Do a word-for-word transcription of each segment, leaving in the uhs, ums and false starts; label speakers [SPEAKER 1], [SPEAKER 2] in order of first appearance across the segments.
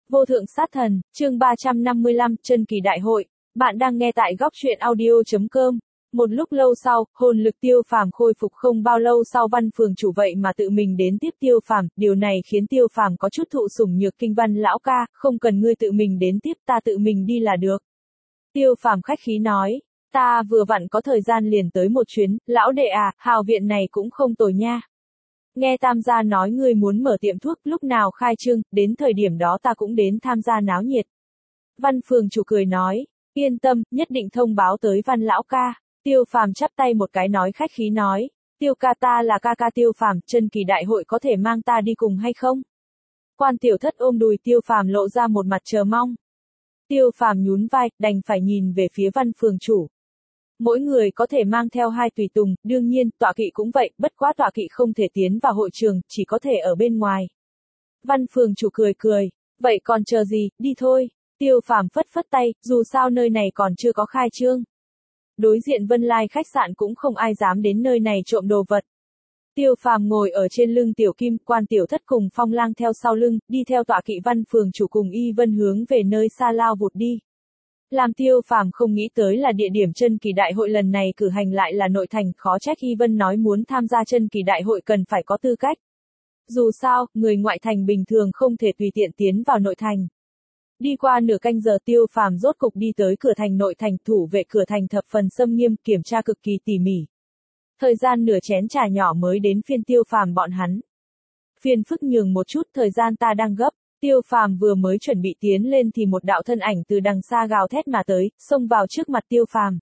[SPEAKER 1] Vô thượng sát thần, chương ba trăm năm mươi lăm, chân kỳ đại hội. Bạn đang nghe tại góc truyện audio chấm com. Một lúc lâu sau, hồn lực Tiêu Phàm khôi phục không bao lâu sau Văn Phường chủ vậy mà tự mình đến tiếp Tiêu Phàm, điều này khiến Tiêu Phàm có chút thụ sủng nhược kinh. Văn lão ca, không cần ngươi tự mình đến tiếp, ta tự mình đi là được. Tiêu Phàm khách khí nói, ta vừa vặn có thời gian liền tới một chuyến, lão đệ à, hào viện này cũng không tồi nha. Nghe Tam gia nói ngươi muốn mở tiệm thuốc, lúc nào khai trương, đến thời điểm đó ta cũng đến tham gia náo nhiệt. Văn Phường chủ cười nói, yên tâm, nhất định thông báo tới Văn lão ca. Tiêu Phàm chắp tay một cái nói khách khí nói, Tiêu ca ta là ca ca Tiêu Phàm, chân kỳ đại hội có thể mang ta đi cùng hay không? Quan tiểu thất ôm đùi Tiêu Phàm lộ ra một mặt chờ mong. Tiêu Phàm nhún vai, đành phải nhìn về phía Văn Phường chủ. Mỗi người có thể mang theo hai tùy tùng, đương nhiên, tọa kỵ cũng vậy, bất quá tọa kỵ không thể tiến vào hội trường, chỉ có thể ở bên ngoài. Văn Phường chủ cười cười, vậy còn chờ gì, đi thôi. Tiêu Phàm phất phất tay, dù sao nơi này còn chưa có khai trương. Đối diện Vân Lai khách sạn cũng không ai dám đến nơi này trộm đồ vật. Tiêu Phàm ngồi ở trên lưng Tiểu Kim, Quan tiểu thất cùng Phong Lang theo sau lưng, đi theo tọa kỵ Văn Phường chủ cùng Y Vân hướng về nơi xa lao vụt đi. Làm Tiêu Phàm không nghĩ tới là địa điểm chân kỳ đại hội lần này cử hành lại là nội thành, khó trách Y Vân nói muốn tham gia chân kỳ đại hội cần phải có tư cách. Dù sao, người ngoại thành bình thường không thể tùy tiện tiến vào nội thành. Đi qua nửa canh giờ Tiêu Phàm rốt cục đi tới cửa thành nội thành, thủ vệ cửa thành thập phần xâm nghiêm, kiểm tra cực kỳ tỉ mỉ. Thời gian nửa chén trà nhỏ mới đến phiên Tiêu Phàm bọn hắn. Phiền phức nhường một chút, thời gian ta đang gấp. Tiêu Phàm vừa mới chuẩn bị tiến lên thì một đạo thân ảnh từ đằng xa gào thét mà tới, xông vào trước mặt Tiêu Phàm.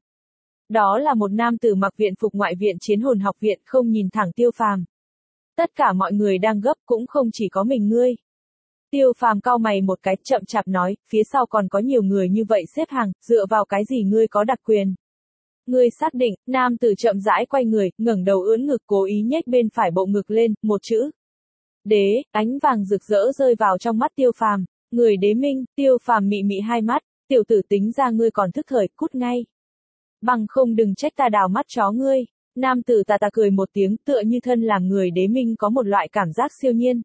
[SPEAKER 1] Đó là một nam tử mặc viện phục ngoại viện Chiến Hồn học viện, không nhìn thẳng Tiêu Phàm. Tất cả mọi người đang gấp, cũng không chỉ có mình ngươi. Tiêu Phàm cau mày một cái, chậm chạp nói, phía sau còn có nhiều người như vậy xếp hàng, dựa vào cái gì ngươi có đặc quyền? Ngươi xác định? Nam tử chậm rãi quay người, ngẩng đầu ưỡn ngực, cố ý nhếch bên phải bộ ngực lên, một chữ Đế, ánh vàng rực rỡ rơi vào trong mắt Tiêu Phàm. Người đế minh. Tiêu Phàm mị mị hai mắt, tiểu tử tính ra ngươi còn thức thời, cút ngay. Bằng không đừng trách ta đào mắt chó ngươi. Nam tử tà tà cười một tiếng, tựa như thân làm người đế minh có một loại cảm giác siêu nhiên.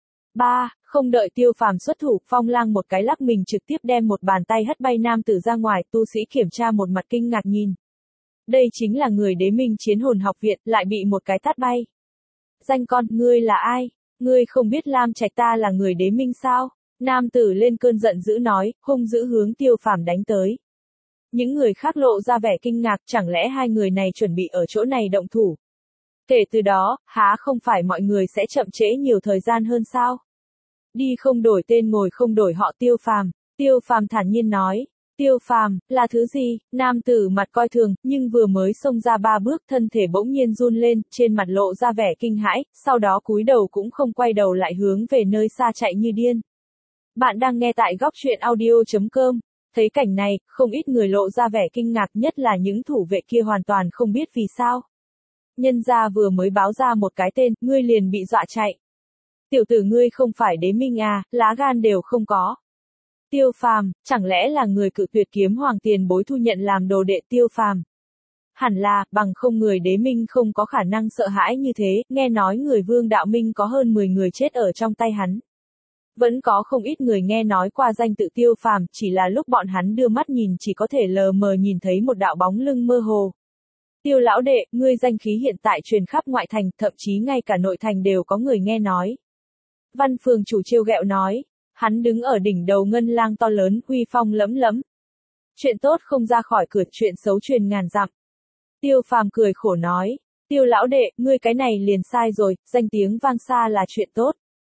[SPEAKER 1] Ba, không đợi Tiêu Phàm xuất thủ, Phong Lang một cái lắc mình trực tiếp đem một bàn tay hất bay nam tử ra ngoài, tu sĩ kiểm tra một mặt kinh ngạc nhìn. Đây chính là người đế minh Chiến Hồn học viện, lại bị một cái tát bay. Danh con, ngươi là ai? Ngươi không biết Lam Trạch ta là người đế minh sao? Nam tử lên cơn giận dữ nói, hung dữ hướng Tiêu Phàm đánh tới. Những người khác lộ ra vẻ kinh ngạc, chẳng lẽ hai người này chuẩn bị ở chỗ này động thủ? Kể từ đó, há không phải mọi người sẽ chậm trễ nhiều thời gian hơn sao? Đi không đổi tên ngồi không đổi họ. Tiêu Phàm. Tiêu Phàm thản nhiên nói. Tiêu Phàm, là thứ gì? Nam tử mặt coi thường, nhưng vừa mới xông ra ba bước, thân thể bỗng nhiên run lên, trên mặt lộ ra vẻ kinh hãi, sau đó cúi đầu cũng không quay đầu lại hướng về nơi xa chạy như điên. Bạn đang nghe tại góc truyện audio chấm com. Thấy cảnh này, không ít người lộ ra vẻ kinh ngạc, nhất là những thủ vệ kia hoàn toàn không biết vì sao. Nhân gia vừa mới báo ra một cái tên, ngươi liền bị dọa chạy. Tiểu tử ngươi không phải đế minh à, lá gan đều không có. Tiêu Phàm, chẳng lẽ là người cự tuyệt kiếm hoàng tiền bối thu nhận làm đồ đệ? Tiêu Phàm. Hẳn là, bằng không người đế minh không có khả năng sợ hãi như thế, nghe nói người Vương Đạo Minh có hơn mười người chết ở trong tay hắn. Vẫn có không ít người nghe nói qua danh tự Tiêu Phàm, chỉ là lúc bọn hắn đưa mắt nhìn chỉ có thể lờ mờ nhìn thấy một đạo bóng lưng mơ hồ. Tiêu lão đệ, ngươi danh khí hiện tại truyền khắp ngoại thành, thậm chí ngay cả nội thành đều có người nghe nói. Văn Phường chủ trêu ghẹo nói, hắn đứng ở đỉnh đầu ngân lang to lớn, uy phong lẫm lẫm. Chuyện tốt không ra khỏi cửa, chuyện xấu truyền ngàn dặm. Tiêu Phàm cười khổ nói, Tiêu lão đệ, ngươi cái này liền sai rồi, danh tiếng vang xa là chuyện tốt.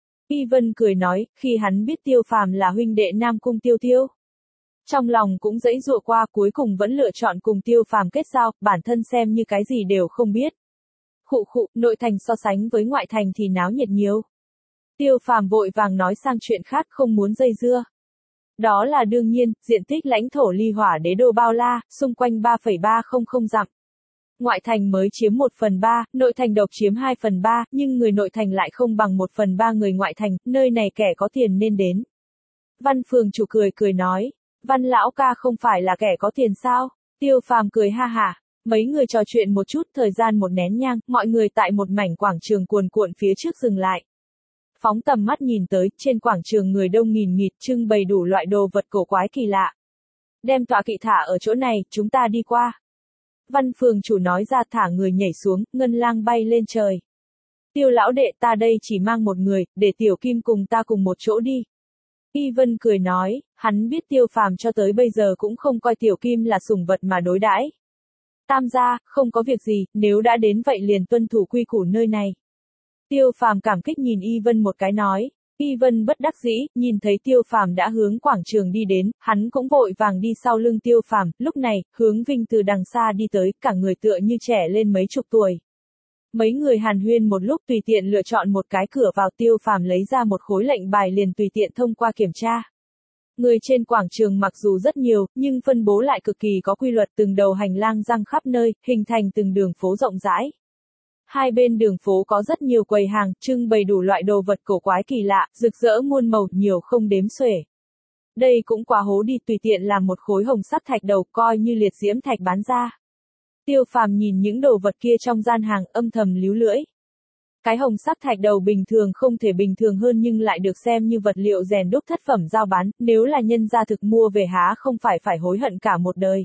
[SPEAKER 1] Y Vân cười nói, khi hắn biết Tiêu Phàm là huynh đệ Nam Cung Tiêu Tiêu. Trong lòng cũng dãy dụa qua, cuối cùng vẫn lựa chọn cùng Tiêu Phàm kết giao, bản thân xem như cái gì đều không biết. Khụ khụ, nội thành so sánh với ngoại thành thì náo nhiệt nhiều. Tiêu Phàm vội vàng nói sang chuyện khác, không muốn dây dưa. Đó là đương nhiên, diện tích lãnh thổ ly hỏa đế đô bao la, xung quanh ba phẩy ba không không dặm. Ngoại thành mới chiếm một phần ba, nội thành độc chiếm hai phần ba, nhưng người nội thành lại không bằng một phần ba người ngoại thành, nơi này kẻ có tiền nên đến. Văn Phường chủ cười cười nói, Văn lão ca không phải là kẻ có tiền sao? Tiêu Phàm cười ha hả. Mấy người trò chuyện một chút, thời gian một nén nhang, mọi người tại một mảnh quảng trường cuồn cuộn phía trước dừng lại. phóng tầm mắt nhìn tới, trên quảng trường người đông nghìn nghịt trưng bày đủ loại đồ vật cổ quái kỳ lạ. Đem tọa kỵ thả ở chỗ này, chúng ta đi qua. Văn phường chủ nói ra thả người nhảy xuống, ngân lang bay lên trời. Tiêu lão đệ ta đây chỉ mang một người, để Tiểu Kim cùng ta cùng một chỗ đi. Y Vân cười nói, hắn biết Tiêu Phàm cho tới bây giờ cũng không coi Tiểu Kim là sủng vật mà đối đãi. Tam gia, không có việc gì, nếu đã đến vậy liền tuân thủ quy củ nơi này. Tiêu Phàm cảm kích nhìn Y Vân một cái nói. Y Vân bất đắc dĩ, nhìn thấy Tiêu Phàm đã hướng quảng trường đi đến, hắn cũng vội vàng đi sau lưng Tiêu Phàm, lúc này, Hướng Vinh từ đằng xa đi tới, cả người tựa như trẻ lên mấy chục tuổi. Mấy người hàn huyên một lúc tùy tiện lựa chọn một cái cửa vào, Tiêu Phàm lấy ra một khối lệnh bài liền tùy tiện thông qua kiểm tra. Người trên quảng trường mặc dù rất nhiều, nhưng phân bố lại cực kỳ có quy luật, từng đầu hành lang răng khắp nơi, hình thành từng đường phố rộng rãi. Hai bên đường phố có rất nhiều quầy hàng, trưng bày đủ loại đồ vật cổ quái kỳ lạ, rực rỡ muôn màu, nhiều không đếm xuể. Đây cũng quá hố đi, tùy tiện làm một khối hồng sắc thạch đầu, coi như liệt diễm thạch bán ra. Tiêu Phàm nhìn những đồ vật kia trong gian hàng, âm thầm líu lưỡi. Cái hồng sắc thạch đầu bình thường không thể bình thường hơn nhưng lại được xem như vật liệu rèn đúc thất phẩm giao bán, nếu là nhân gia thực mua về há không phải phải hối hận cả một đời.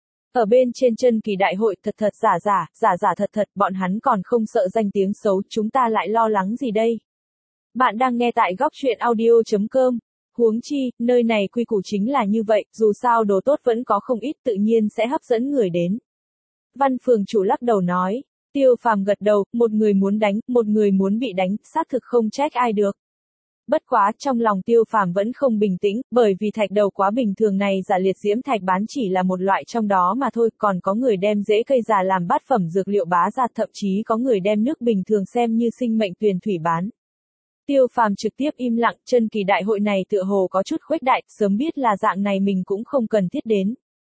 [SPEAKER 1] Ở bên trên chân kỳ đại hội, thật thật giả giả, giả giả thật thật, bọn hắn còn không sợ danh tiếng xấu, chúng ta lại lo lắng gì đây? Bạn đang nghe tại góc truyện audio chấm com. Huống chi, nơi này quy củ chính là như vậy, dù sao đồ tốt vẫn có không ít, tự nhiên sẽ hấp dẫn người đến. Văn phường chủ lắc đầu nói. Tiêu Phàm gật đầu, một người muốn đánh, một người muốn bị đánh, xác thực không trách ai được. Bất quá, trong lòng Tiêu Phàm vẫn không bình tĩnh, bởi vì thạch đầu quá bình thường này giả liệt diễm thạch bán chỉ là một loại trong đó mà thôi, còn có người đem rễ cây già làm bát phẩm dược liệu bá ra, thậm chí có người đem nước bình thường xem như sinh mệnh tuyền thủy bán. Tiêu Phàm trực tiếp im lặng, chân kỳ đại hội này tựa hồ có chút khuếch đại, sớm biết là dạng này mình cũng không cần thiết đến.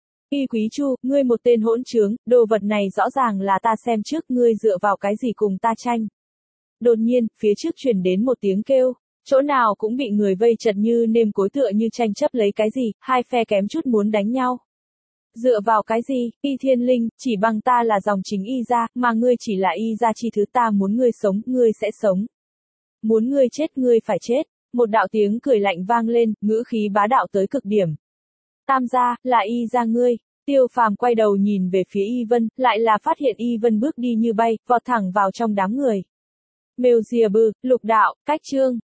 [SPEAKER 1] Y Quý Chu, ngươi một tên hỗn trướng, đồ vật này rõ ràng là ta xem trước, ngươi dựa vào cái gì cùng ta tranh. Đột nhiên, phía trước truyền đến một tiếng kêu, chỗ nào cũng bị người vây chật như nêm cối, tựa như tranh chấp lấy cái gì, hai phe kém chút muốn đánh nhau. Dựa vào cái gì, Y Thiên Linh, chỉ bằng ta là dòng chính Y gia, mà ngươi chỉ là Y gia chi thứ, ta muốn ngươi sống, ngươi sẽ sống. Muốn ngươi chết, ngươi phải chết. Một đạo tiếng cười lạnh vang lên, ngữ khí bá đạo tới cực điểm. Tam gia, là Y gia ngươi. Tiêu Phàm quay đầu nhìn về phía Y Vân, lại là phát hiện Y Vân bước đi như bay, vọt thẳng vào trong đám người. Mèo dìa bư, lục đạo, cách chương.